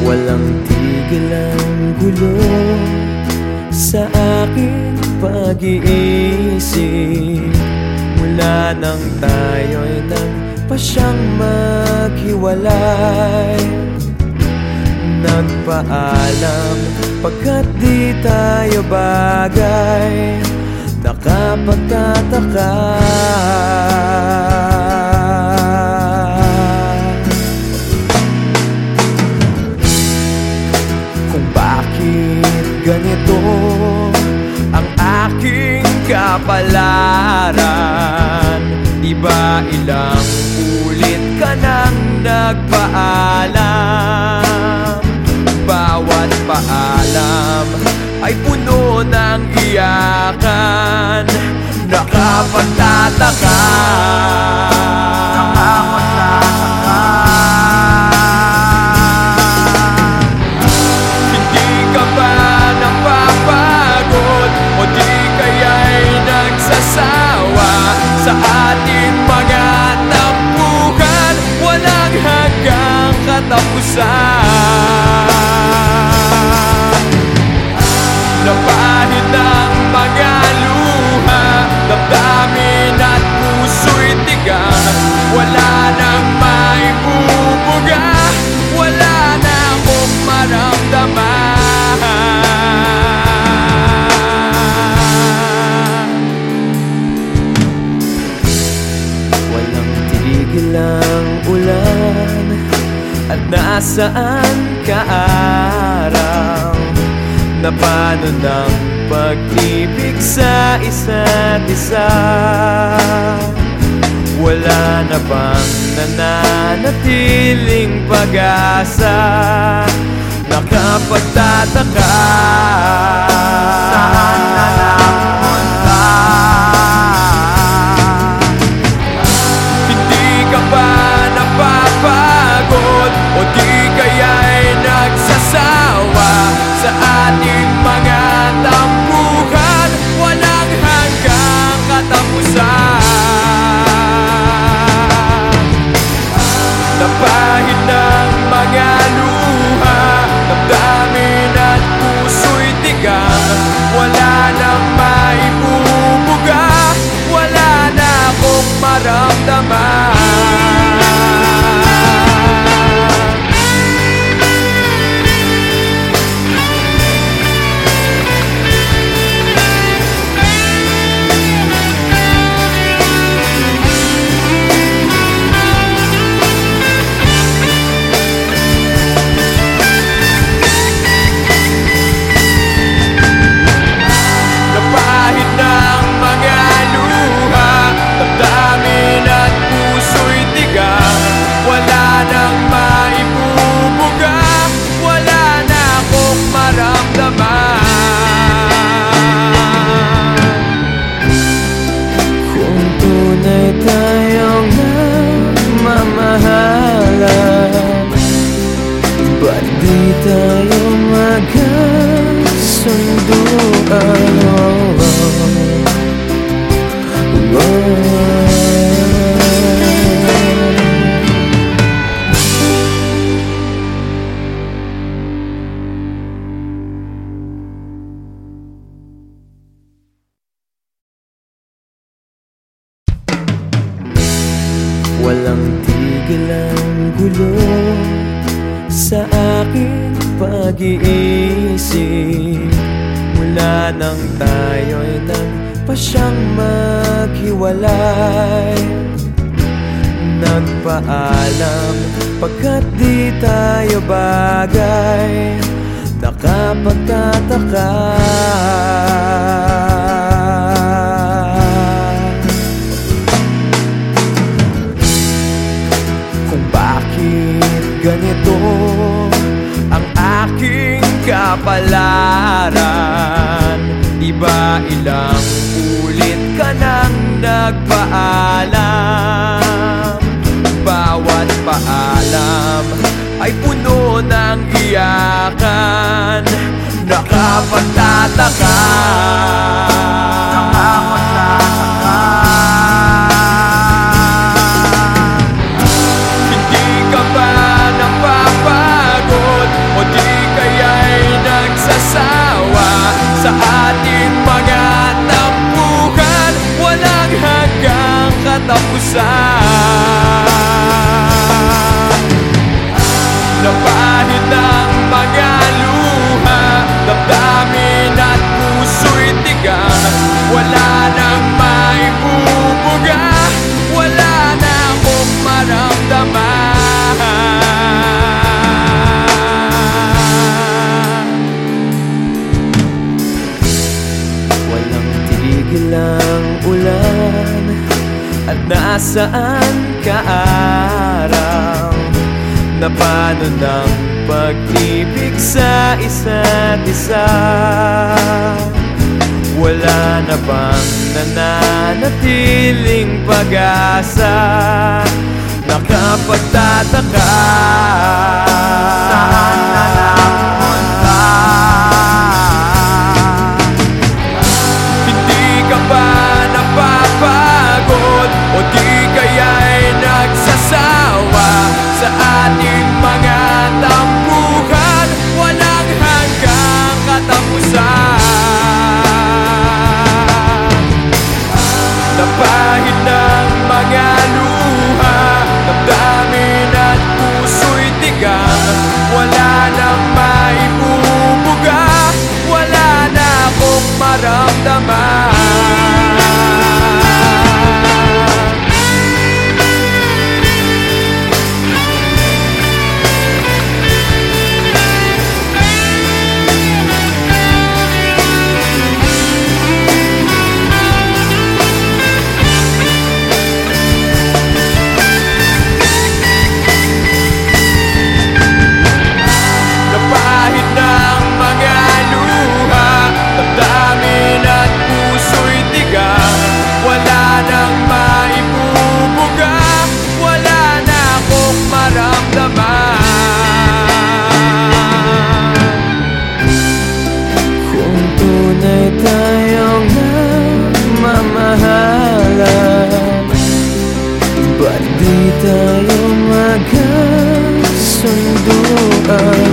Walang tigil ang gulo sa aking pag-iisip mula nang tayo'y nagpasyang maghiwalay. Nagpaalam pagkat di tayo bagay, nakapagtataka. Kung bakit ganito ang aking kapalaran, di ba ilang ulit ka nang nagpaalam? Bawat paalam ay puno ng iyakan, nakapagtataka. Hindi ka ba napapagod o di kaya'y nagsasawa sa ating mga tampuhan? Walang hanggang katapusan. Napahid ng mga luha, damdamin at puso'y tigang. Wala nang maibubuga, wala na akong maramdaman. Walang tigil ang ulan, at nasaan ka araw? Na paano ng pag-ibig sa isa't isa? Wala na bang nananatiling pag-asa? Nakapagtataka. Saan na napunta? Hindi ka ba napapagod o di kaya'y nagsasawa sa ating mga tampuhan? Walang hanggang katapusan. Napahid ng mga luha, damdamin at puso'y tigang. Wala nang maibubuga, wala na akong maramdaman. Tayo magkasunduan. Walang tigil ang gulo sa aking pag-iisip mula nang tayo'y nagpasyang maghiwalay. Nagpaalam pagkat di tayo bagay, nakapagtataka. Kung bakit ganito ang aking kapalaran, di ba ilang ulit ka nang nagpaalam? Bawat paalam ay puno ng iyakan, nakapagtataka. Hindi ka ba napapagod o saan kaaraw na paano ng pag-ibig sa isa't isa. Wala na bang nananatiling pag-asa? Nakapagtataka, saan na napunta? Hindi ka ba napapagod o di kaya'y nagsasawa sa ating mga tampuhan? Walang hanggang katapusan. Napahid ng mga luha, damdamin at puso'y tigang. Wala nang maibubuga, wala na akong maramdaman. Kung tunay tayong nagmamahalan, ba't di tayo magkasunduan?